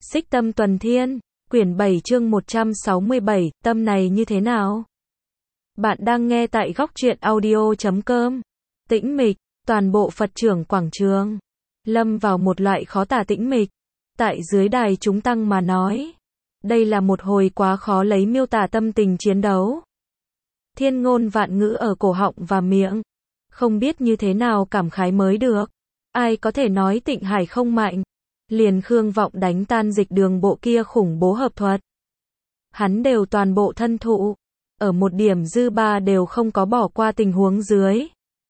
Xích Tâm Tuần Thiên, quyển 7 chương 167, tâm này như thế nào? Bạn đang nghe tại góc truyện audio.com. Tĩnh mịch, toàn bộ Phật trưởng quảng trường lâm vào một loại khó tả tĩnh mịch. Tại dưới đài chúng tăng mà nói, đây là một hồi quá khó lấy miêu tả tâm tình chiến đấu. Thiên ngôn vạn ngữ ở cổ họng và miệng, không biết như thế nào cảm khái mới được. Ai có thể nói Tịnh Hải không mạnh? Liền Khương Vọng đánh tan Dịch Đường bộ kia khủng bố hợp thuật, hắn đều toàn bộ thân thụ, ở một điểm dư ba đều không có bỏ qua tình huống dưới.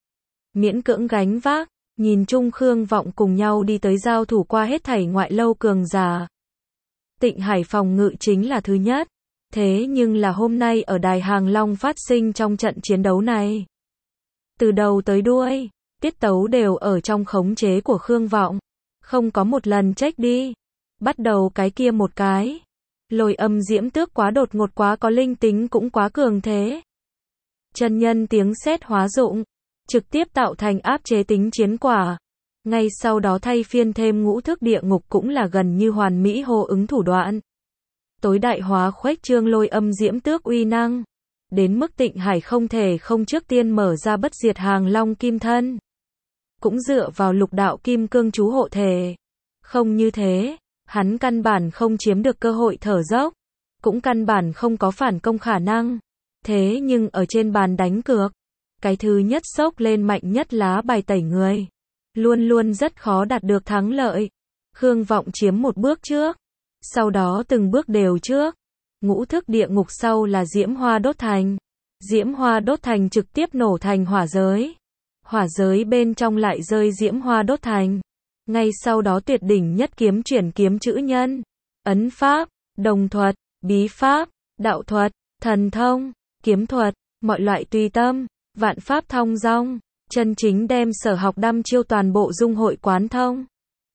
Miễn cưỡng gánh vác, nhìn chung Khương Vọng cùng nhau đi tới giao thủ qua hết thảy ngoại lâu cường giả. Tịnh Hải phòng ngự chính là thứ nhất, thế nhưng là hôm nay ở Đài Hàng Long phát sinh trong trận chiến đấu này. Từ đầu tới đuôi, tiết tấu đều ở trong khống chế của Khương Vọng, không có một lần trách đi. Bắt đầu cái kia một cái, Lôi Âm Diễm Tước quá đột ngột, quá có linh tính, cũng quá cường thế. Chân nhân tiếng sét hóa dụng, trực tiếp tạo thành áp chế tính chiến quả. Ngay sau đó thay phiên thêm ngũ thức địa ngục cũng là gần như hoàn mỹ hô ứng thủ đoạn. Tối đại hóa khuếch trương Lôi Âm Diễm Tước uy năng, đến mức Tịnh Hải không thể không trước tiên mở ra bất diệt Hàng Long kim thân. Cũng dựa vào lục đạo kim cương chú hộ thể. Không như thế, hắn căn bản không chiếm được cơ hội thở dốc, cũng căn bản không có phản công khả năng. Thế nhưng ở trên bàn đánh cược, cái thứ nhất xốc lên mạnh nhất lá bài tẩy người, luôn luôn rất khó đạt được thắng lợi. Khương Vọng chiếm một bước trước, sau đó từng bước đều trước. Ngũ thức địa ngục sau là Diễm Hoa Đốt Thành. Diễm Hoa Đốt Thành trực tiếp nổ thành hỏa giới. Hỏa giới bên trong lại rơi Diễm Hoa Đốt Thành. Ngay sau đó tuyệt đỉnh nhất kiếm chuyển kiếm chữ nhân, ấn pháp, đồng thuật, bí pháp, đạo thuật, thần thông, kiếm thuật, mọi loại tùy tâm, vạn pháp thông dong, chân chính đem sở học đăm chiêu toàn bộ dung hội quán thông.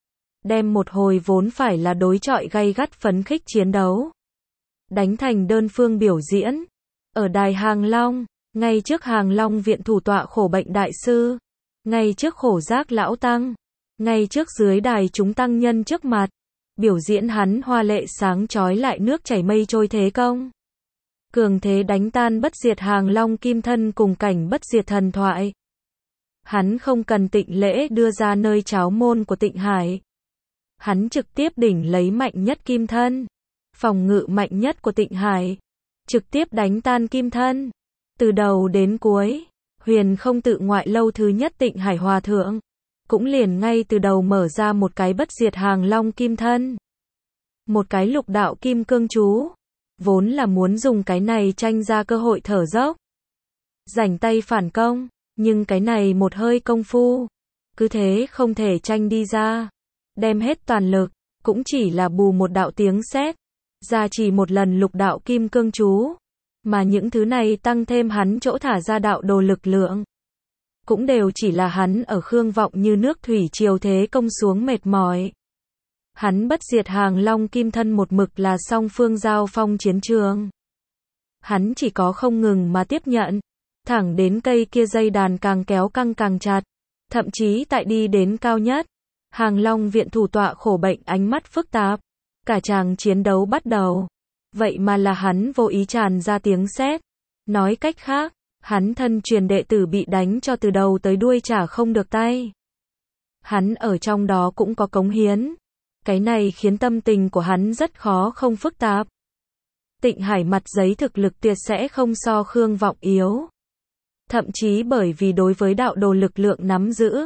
Đem một hồi vốn phải là đối chọi gay gắt phấn khích chiến đấu đánh thành đơn phương biểu diễn. Ở Đài Hàng Long, ngay trước Hàng Long viện thủ tọa Khổ Bệnh đại sư, ngay trước Khổ Giác lão tăng, ngay trước dưới đài chúng tăng nhân trước mặt, biểu diễn hắn hoa lệ sáng chói lại nước chảy mây trôi thế công. Cường thế đánh tan bất diệt Hàng Long kim thân cùng cảnh bất diệt thần thoại. Hắn không cần Tịnh lễ đưa ra nơi cháo môn của Tịnh Hải. Hắn trực tiếp đỉnh lấy mạnh nhất kim thân, phòng ngự mạnh nhất của Tịnh Hải, trực tiếp đánh tan kim thân. Từ đầu đến cuối, huyền không tự ngoại lâu thứ nhất Tịnh Hải hòa thượng, cũng liền ngay từ đầu mở ra một cái bất diệt Hàng Long kim thân. Một cái lục đạo kim cương chú, vốn là muốn dùng cái này tranh ra cơ hội thở dốc, rảnh tay phản công, nhưng cái này một hơi công phu, cứ thế không thể tranh đi ra. Đem hết toàn lực, cũng chỉ là bù một đạo tiếng sét, ra chỉ một lần lục đạo kim cương chú. Mà những thứ này tăng thêm hắn chỗ thả ra đạo đồ lực lượng, cũng đều chỉ là hắn ở Khương Vọng như nước thủy triều thế công xuống mệt mỏi. Hắn bất diệt Hàng Long kim thân một mực là song phương giao phong chiến trường. Hắn chỉ có không ngừng mà tiếp nhận, thẳng đến cây kia dây đàn càng kéo căng càng chặt, thậm chí tại đi đến cao nhất, Hàng Long viện thủ tọa Khổ Bệnh ánh mắt phức tạp, cả chàng chiến đấu bắt đầu. Vậy mà là hắn vô ý tràn ra tiếng sét. Nói cách khác, hắn thân truyền đệ tử bị đánh cho từ đầu tới đuôi trả không được tay. Hắn ở trong đó cũng có cống hiến. Cái này khiến tâm tình của hắn rất khó không phức tạp. Tịnh Hải mặt giấy thực lực tuyệt sẽ không so Khương Vọng yếu. Thậm chí bởi vì đối với đạo đồ lực lượng nắm giữ,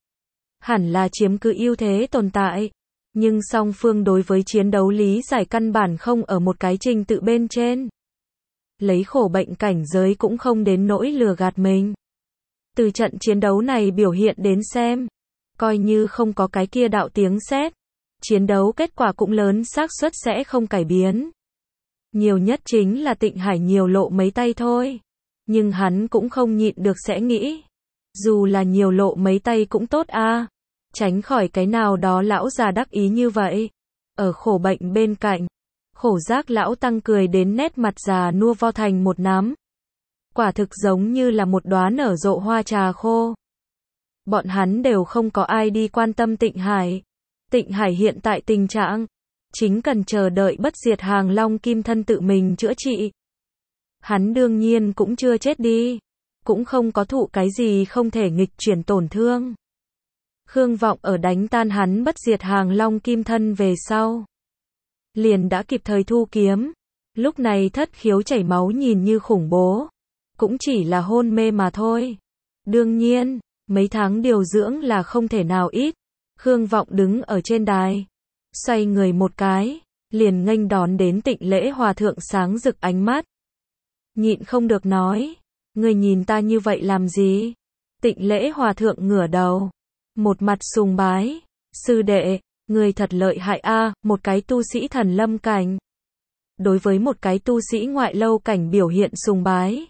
hẳn là chiếm cứ ưu thế tồn tại. Nhưng song phương đối với chiến đấu lý giải căn bản không ở một cái trình tự bên trên. Lấy Khổ Bệnh cảnh giới cũng không đến nỗi lừa gạt mình. Từ trận chiến đấu này biểu hiện đến xem, coi như không có cái kia đạo tiếng sét, chiến đấu kết quả cũng lớn xác suất sẽ không cải biến. Nhiều nhất chính là Tịnh Hải nhiều lộ mấy tay thôi. Nhưng hắn cũng không nhịn được sẽ nghĩ, dù là nhiều lộ mấy tay cũng tốt a. Tránh khỏi cái nào đó lão già đắc ý như vậy. Ở Khổ Bệnh bên cạnh, Khổ Giác lão tăng cười đến nét mặt già nua vo thành một nắm. Quả thực giống như là một đóa nở rộ hoa trà khô. Bọn hắn đều không có ai đi quan tâm Tịnh Hải. Tịnh Hải hiện tại tình trạng, chính cần chờ đợi bất diệt hàng long kim thân tự mình chữa trị. Hắn đương nhiên cũng chưa chết đi, cũng không có thụ cái gì không thể nghịch chuyển tổn thương. Khương Vọng ở đánh tan hắn bất diệt hàng long kim thân về sau, liền đã kịp thời thu kiếm. Lúc này thất khiếu chảy máu nhìn như khủng bố, cũng chỉ là hôn mê mà thôi. Đương nhiên, mấy tháng điều dưỡng là không thể nào ít. Khương Vọng đứng ở trên đài, xoay người một cái, liền nghênh đón đến Tịnh Lễ Hòa Thượng sáng rực ánh mắt. Nhịn không được nói, người nhìn ta như vậy làm gì? Tịnh Lễ Hòa Thượng ngửa đầu, một mặt sùng bái, sư đệ, người thật lợi hại a, một cái tu sĩ thần lâm cảnh. Đối với một cái tu sĩ ngoại lâu cảnh biểu hiện sùng bái,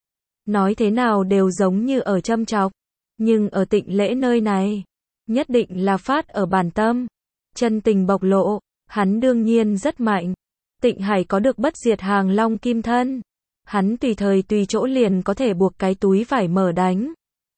nói thế nào đều giống như ở châm chọc, nhưng ở Tịnh Lễ nơi này, nhất định là phát ở bản tâm, chân tình bộc lộ, hắn đương nhiên rất mạnh. Tịnh Hải có được bất diệt hàng long kim thân, hắn tùy thời tùy chỗ liền có thể buộc cái túi vải mở đánh.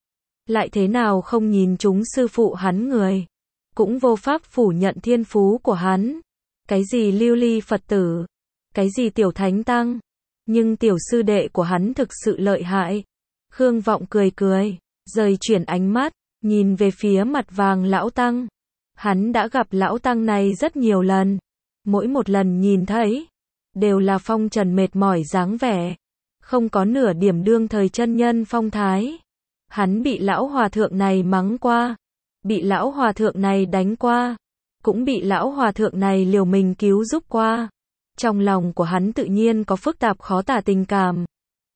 Lại thế nào không nhìn chúng sư phụ hắn người, cũng vô pháp phủ nhận thiên phú của hắn. Cái gì lưu ly Phật tử, cái gì tiểu thánh tăng, nhưng tiểu sư đệ của hắn thực sự lợi hại. Khương Vọng cười cười, rời chuyển ánh mắt, nhìn về phía mặt vàng lão tăng. Hắn đã gặp lão tăng này rất nhiều lần, mỗi một lần nhìn thấy, đều là phong trần mệt mỏi dáng vẻ, không có nửa điểm đương thời chân nhân phong thái. Hắn bị lão hòa thượng này mắng qua, bị lão hòa thượng này đánh qua, cũng bị lão hòa thượng này liều mình cứu giúp qua. Trong lòng của hắn tự nhiên có phức tạp khó tả tình cảm.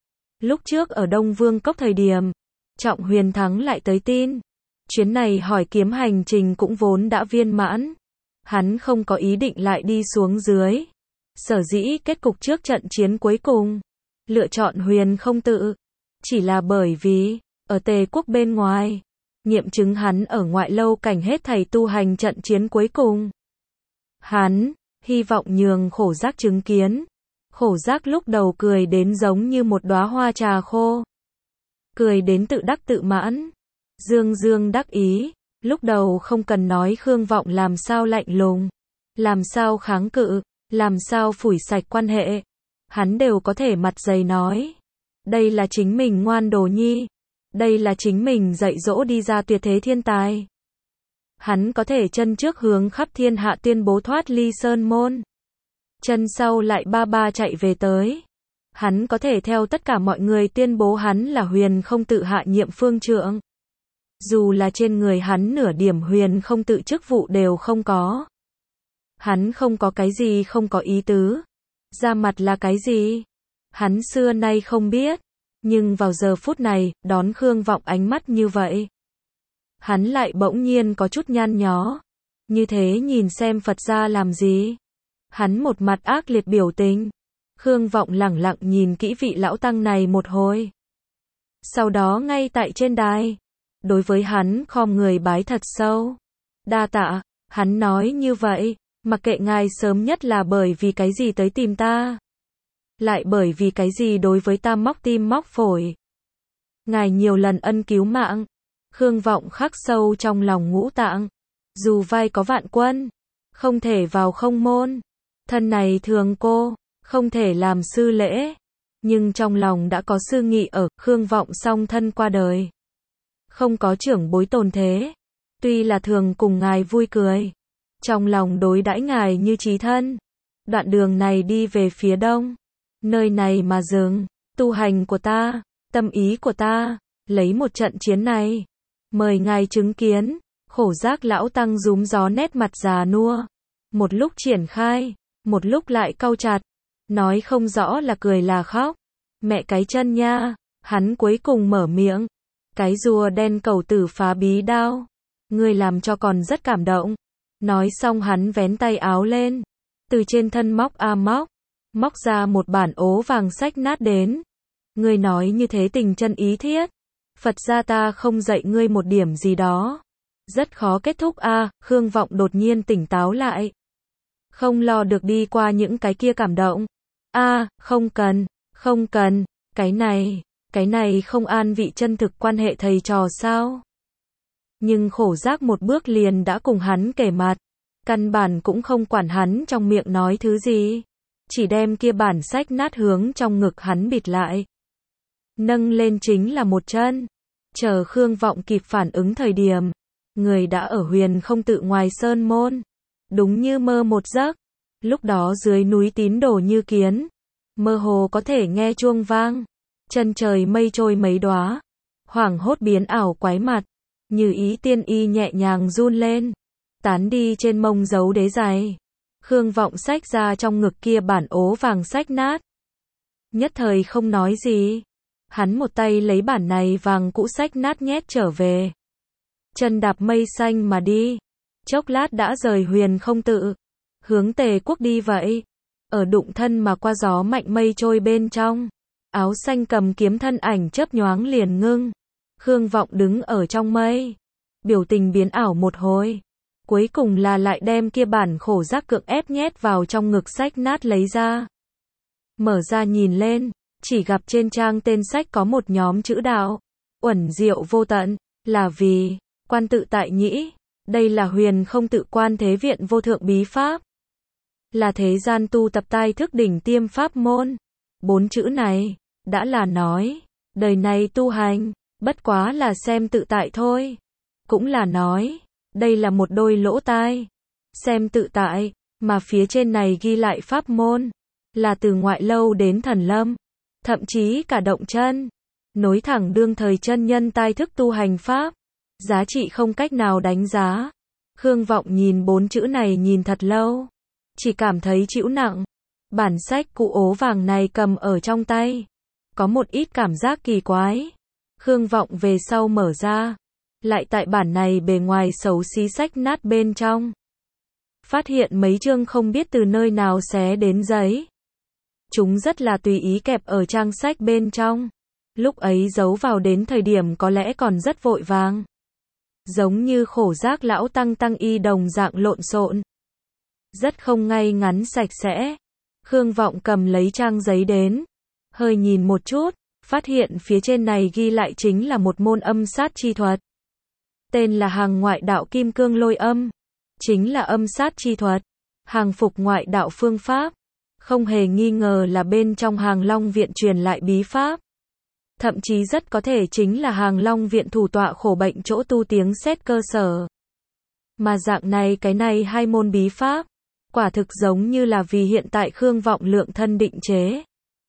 Lúc trước ở Đông Vương Cốc thời điểm, Trọng Huyền Thắng lại tới tin. Chuyến này hỏi kiếm hành trình cũng vốn đã viên mãn. Hắn không có ý định lại đi xuống dưới. Sở dĩ kết cục trước trận chiến cuối cùng, lựa chọn Huyền không tự. Chỉ là bởi vì, ở Tề quốc bên ngoài, nghiệm chứng hắn ở ngoại lâu cảnh hết thảy tu hành trận chiến cuối cùng. Hắn hy vọng nhường Khổ Giác chứng kiến. Khổ Giác lúc đầu cười đến giống như một đóa hoa trà khô. Cười đến tự đắc tự mãn. Dương dương đắc ý. Lúc đầu không cần nói Khương Vọng làm sao lạnh lùng, làm sao kháng cự, làm sao phủi sạch quan hệ. Hắn đều có thể mặt dày nói. Đây là chính mình ngoan đồ nhi. Đây là chính mình dạy dỗ đi ra tuyệt thế thiên tài. Hắn có thể chân trước hướng khắp thiên hạ tuyên bố thoát ly sơn môn, chân sau lại ba ba chạy về tới. Hắn có thể theo tất cả mọi người tuyên bố hắn là Huyền không tự hạ nhiệm phương trượng. Dù là trên người hắn nửa điểm Huyền không tự chức vụ đều không có. Hắn không có cái gì không có ý tứ. Ra mặt là cái gì? Hắn xưa nay không biết. Nhưng vào giờ phút này, đón Khương Vọng ánh mắt như vậy, hắn lại bỗng nhiên có chút nhăn nhó. Như thế nhìn xem Phật gia làm gì? Hắn một mặt ác liệt biểu tình. Khương Vọng lẳng lặng nhìn kỹ vị lão tăng này một hồi. Sau đó ngay tại trên đài, đối với hắn khom người bái thật sâu. Đa tạ, hắn nói như vậy, mặc kệ ngài sớm nhất là bởi vì cái gì tới tìm ta, lại bởi vì cái gì đối với ta móc tim móc phổi. Ngài nhiều lần ân cứu mạng. Khương Vọng khắc sâu trong lòng ngũ tạng. Dù vai có vạn quân, không thể vào không môn. Thân này thường cô, không thể làm sư lễ. Nhưng trong lòng đã có sư nghị ở. Khương Vọng song thân qua đời, không có trưởng bối tồn thế. Tuy là thường cùng ngài vui cười, trong lòng đối đãi ngài như chí thân. Đoạn đường này đi về phía đông, nơi này mà dừng. Tu hành của ta, tâm ý của ta, lấy một trận chiến này, mời ngài chứng kiến. Khổ Giác lão tăng rúm gió nét mặt già nua, một lúc triển khai, một lúc lại cau chặt, nói không rõ là cười là khóc. Mẹ cái chân nha. Hắn cuối cùng mở miệng. Cái rùa đen cầu tử phá bí đao, ngươi làm cho còn rất cảm động. Nói xong hắn vén tay áo lên, từ trên thân móc ra một bản ố vàng sách nát đến. Ngươi nói như thế tình chân ý thiết, Phật gia ta không dạy ngươi một điểm gì đó, rất khó kết thúc a. Khương Vọng đột nhiên tỉnh táo lại, không lo được đi qua những cái kia cảm động. Không cần, cái này không an vị chân thực quan hệ thầy trò sao? Nhưng Khổ Giác một bước liền đã cùng hắn kể mặt, Căn bản cũng không quản hắn trong miệng nói thứ gì. Chỉ đem kia bản sách nát hướng trong ngực hắn bịt lại. Nâng lên chính là một chân. Chờ Khương Vọng kịp phản ứng thời điểm. Người đã ở Huyền Không Tự ngoài sơn môn. Đúng như mơ một giấc. Lúc đó dưới núi tín đồ như kiến. Mơ hồ có thể nghe chuông vang. Chân trời mây trôi mấy đóa. Hoảng hốt biến ảo quái mặt. Như ý tiên y nhẹ nhàng run lên. Tán đi trên mông dấu đế giày. Khương Vọng xách ra trong ngực kia bản ố vàng sách nát. Nhất thời không nói gì. Hắn một tay lấy bản này vàng cũ sách nát nhét trở về. Chân đạp mây xanh mà đi. Chốc lát đã rời Huyền Không Tự. Hướng Tề Quốc đi vậy. Ở đụng thân mà qua gió mạnh mây trôi bên trong. Áo xanh cầm kiếm thân ảnh chớp nhoáng liền ngưng. Khương Vọng đứng ở trong mây. Biểu tình biến ảo một hồi. Cuối cùng là lại đem kia bản khổ giác cưỡng ép nhét vào trong ngực sách nát lấy ra. Mở ra nhìn lên. Chỉ gặp trên trang tên sách có một nhóm chữ đạo. Uẩn diệu vô tận. Là vì quan tự tại nhĩ. Đây là Huyền Không Tự Quan Thế Viện vô thượng bí pháp. Là thế gian tu tập tai thức đỉnh tiêm pháp môn. 4 chữ này, đã là nói, đời này tu hành, bất quá là xem tự tại thôi. Cũng là nói, đây là một đôi lỗ tai. Xem tự tại, mà phía trên này ghi lại pháp môn. Là từ ngoại lâu đến thần lâm. Thậm chí cả động chân. Nối thẳng đương thời chân nhân tai thức tu hành pháp. Giá trị không cách nào đánh giá. Khương Vọng nhìn 4 chữ này nhìn thật lâu. Chỉ cảm thấy chịu nặng. Bản sách cụ ố vàng này cầm ở trong tay. Có một ít cảm giác kỳ quái. Khương Vọng về sau mở ra. Lại tại bản này bề ngoài xấu xí sách nát bên trong. Phát hiện mấy chương không biết từ nơi nào xé đến giấy. Chúng rất là tùy ý kẹp ở trang sách bên trong. Lúc ấy giấu vào đến thời điểm có lẽ còn rất vội vàng. Giống như khổ giác lão tăng y đồng dạng lộn xộn. Rất không ngay ngắn sạch sẽ. Khương Vọng cầm lấy trang giấy đến. Hơi nhìn một chút. Phát hiện phía trên này ghi lại chính là một môn âm sát chi thuật. Tên là hàng ngoại đạo kim cương lôi âm. Chính là âm sát chi thuật. Hàng phục ngoại đạo phương pháp. Không hề nghi ngờ là bên trong Hàng Long Viện truyền lại bí pháp. Thậm chí rất có thể chính là Hàng Long Viện thủ tọa khổ bệnh chỗ tu tiếng xét cơ sở. Mà dạng này cái này hai môn bí pháp. Quả thực giống như là vì hiện tại Khương Vọng lượng thân định chế.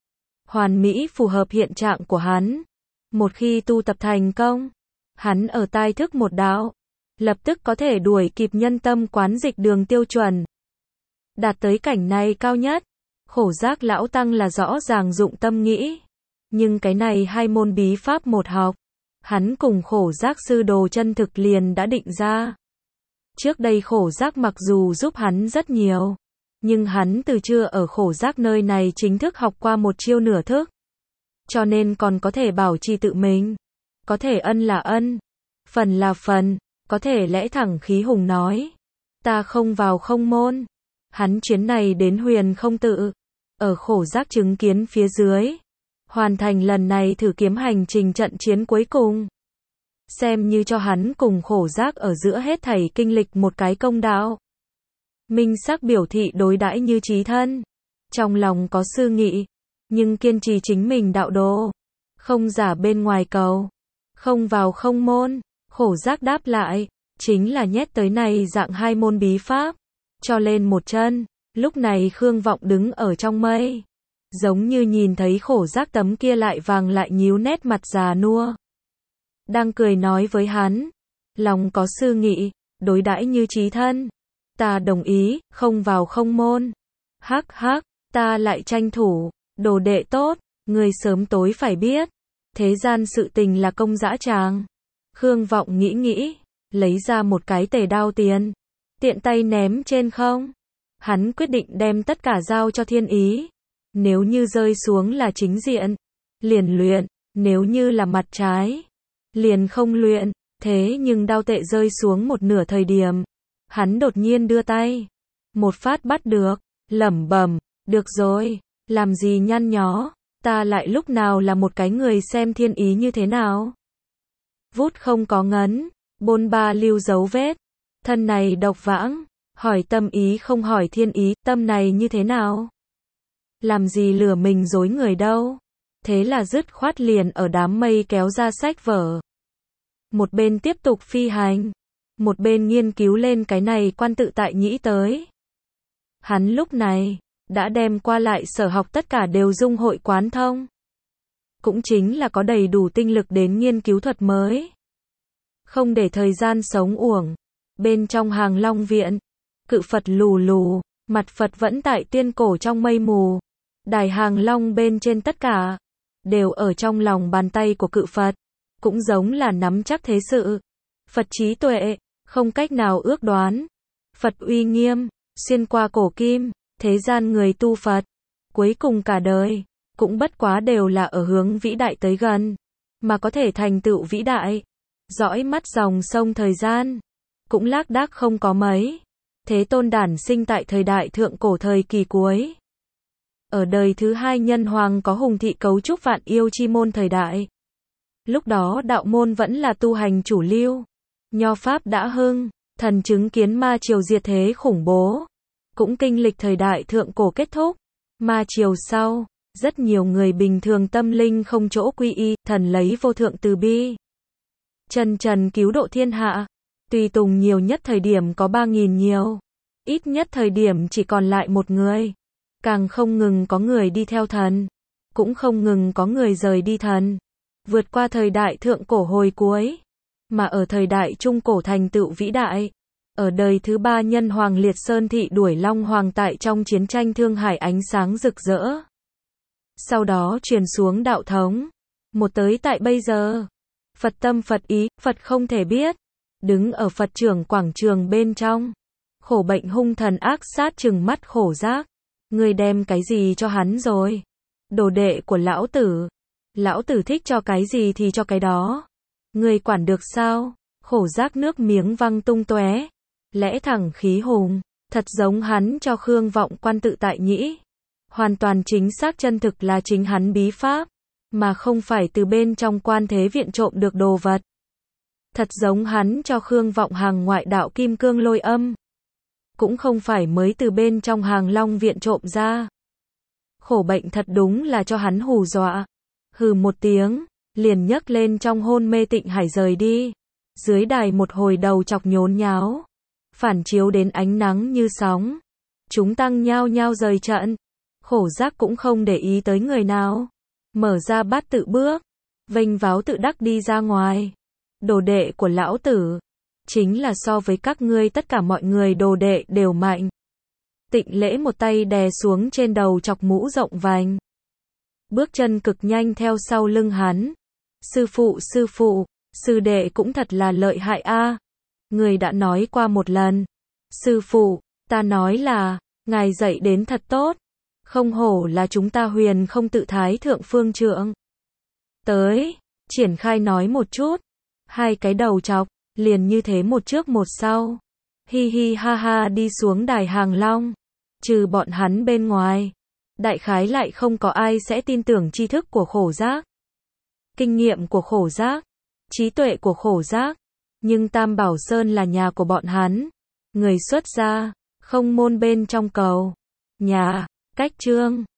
Hoàn mỹ phù hợp hiện trạng của hắn. Một khi tu tập thành công, hắn ở tai thức một đạo, lập tức có thể đuổi kịp nhân tâm quán dịch đường tiêu chuẩn. Đạt tới cảnh này cao nhất, khổ giác lão tăng là rõ ràng dụng tâm nghĩ. Nhưng cái này hai môn bí pháp một học, hắn cùng khổ giác sư đồ chân thực liền đã định ra. Trước đây khổ giác mặc dù giúp hắn rất nhiều, nhưng hắn từ chưa ở khổ giác nơi này chính thức học qua một chiêu nửa thức. Cho nên còn có thể bảo trì tự mình. Có thể ân là ân, phần là phần, có thể lẽ thẳng khí hùng nói. Ta không vào không môn. Hắn chuyến này đến Huyền Không Tự, ở khổ giác chứng kiến phía dưới. Hoàn thành lần này thử kiếm hành trình trận chiến cuối cùng. Xem như cho hắn cùng khổ giác ở giữa hết thảy kinh lịch một cái công đạo. Minh sắc biểu thị đối đãi như chí thân. Trong lòng có sư nghị, nhưng kiên trì chính mình đạo đồ. Không giả bên ngoài cầu. Không vào không môn. Khổ giác đáp lại, chính là nhét tới này dạng hai môn bí pháp. Cho lên một chân. Lúc này Khương Vọng đứng ở trong mây. Giống như nhìn thấy khổ giác tấm kia lại vàng lại nhíu nét mặt già nua. Đang cười nói với hắn. Lòng có sư nghị, đối đãi như chí thân. Ta đồng ý, không vào không môn. Hắc hắc, ta lại tranh thủ. Đồ đệ tốt, người sớm tối phải biết. Thế gian sự tình là công dã tràng. Khương Vọng nghĩ, lấy ra một cái tề đao tiền. Tiện tay ném trên không. Hắn quyết định đem tất cả giao cho thiên ý. Nếu như rơi xuống là chính diện, liền luyện. Nếu như là mặt trái, liền không luyện. Thế nhưng đao tệ rơi xuống một nửa thời điểm, hắn đột nhiên đưa tay. Một phát bắt được, lẩm bẩm, được rồi, làm gì nhăn nhó, ta lại lúc nào là một cái người xem thiên ý như thế nào. Vút không có ngấn, bôn ba lưu dấu vết, thân này độc vãng, Hỏi tâm ý không hỏi thiên ý, tâm này như thế nào? Làm gì lừa mình dối người đâu. Thế là dứt khoát liền ở đám mây kéo ra sách vở. Một bên tiếp tục phi hành, một bên nghiên cứu lên cái này Quan Tự Tại Nhĩ tới. Hắn lúc này đã đem qua lại sở học tất cả đều dung hội quán thông. Cũng chính là có đầy đủ tinh lực đến nghiên cứu thuật mới. Không để thời gian sống uổng. Bên trong Hàng Long viện, cự Phật lù lù, mặt Phật vẫn tại tuyên cổ trong mây mù. Đài Hàng Long bên trên tất cả đều ở trong lòng bàn tay của cự Phật, cũng giống là nắm chắc thế sự. Phật trí tuệ, không cách nào ước đoán. Phật uy nghiêm, xuyên qua cổ kim, thế gian người tu Phật, cuối cùng cả đời, cũng bất quá đều là ở hướng vĩ đại tới gần, mà có thể thành tựu vĩ đại. Dõi mắt dòng sông thời gian, cũng lác đác không có mấy. Thế Tôn đản sinh tại thời đại thượng cổ thời kỳ cuối. Ở đời thứ hai nhân hoàng có hùng thị cấu trúc vạn yêu chi môn thời đại. Lúc đó đạo môn vẫn là tu hành chủ lưu. Nho pháp đã hưng, thần chứng kiến ma triều diệt thế khủng bố. Cũng kinh lịch thời đại thượng cổ kết thúc. Ma triều sau, rất nhiều người bình thường tâm linh không chỗ quy y, thần lấy vô thượng từ bi. Chân trần cứu độ thiên hạ. Tùy tùng nhiều nhất thời điểm có 3.000 nhiều. Ít nhất thời điểm chỉ còn lại một người. Càng không ngừng có người đi theo thần. Cũng không ngừng có người rời đi thần. Vượt qua thời đại thượng cổ hồi cuối. Mà ở thời đại trung cổ thành tựu vĩ đại. Ở đời thứ ba nhân hoàng Liệt Sơn Thị đuổi Long Hoàng tại trong chiến tranh Thương Hải ánh sáng rực rỡ. Sau đó truyền xuống đạo thống. Một tới tại bây giờ. Phật tâm Phật ý, Phật không thể biết. Đứng ở Phật trưởng quảng trường bên trong. Khổ bệnh hung thần ác sát trừng mắt Khổ Giác. Người đem cái gì cho hắn rồi? Đồ đệ của lão tử. Lão tử thích cho cái gì thì cho cái đó. Người quản được sao? Khổ Giác nước miếng văng tung tóe. Lẽ thẳng khí hùng. Thật giống hắn cho Khương Vọng Quan Tự Tại Nhĩ. Hoàn toàn chính xác chân thực là chính hắn bí pháp. Mà không phải từ bên trong Quan Thế Viện trộm được đồ vật. Thật giống hắn cho Khương Vọng hàng ngoại đạo kim cương lôi âm. Cũng không phải mới từ bên trong Hàng Long viện trộm ra. Khổ bệnh thật đúng là cho hắn hù dọa. Hừ một tiếng, liền nhấc lên trong hôn mê Tịnh Hải rời đi. Dưới đài một hồi đầu chọc nhốn nháo. Phản chiếu đến ánh nắng như sóng. Chúng tăng nhao nhao rời trận. Khổ Giác cũng không để ý tới người nào. Mở ra bát tự bước. Vênh váo tự đắc đi ra ngoài. Đồ đệ của lão tử. Chính là so với các ngươi tất cả mọi người đồ đệ đều mạnh. Tịnh Lễ một tay đè xuống trên đầu chọc mũ rộng vành. Bước chân cực nhanh theo sau lưng hắn. Sư phụ, sư đệ cũng thật là lợi hại a. Người đã nói qua một lần. Sư phụ, ta nói là, ngài dạy đến thật tốt. Không hổ là chúng ta Huyền Không Tự Thái Thượng Phương Trượng. Tới, triển khai nói một chút. Hai cái đầu chọc, liền như thế một trước một sau. Hi hi ha ha đi xuống đài Hàng Long. Trừ bọn hắn bên ngoài. Đại khái lại không có ai sẽ tin tưởng tri thức của Khổ Giác. Kinh nghiệm của Khổ Giác. Trí tuệ của Khổ Giác. Nhưng Tam Bảo Sơn là nhà của bọn hắn. Người xuất gia, không môn bên trong cầu. Nhà, cách trương.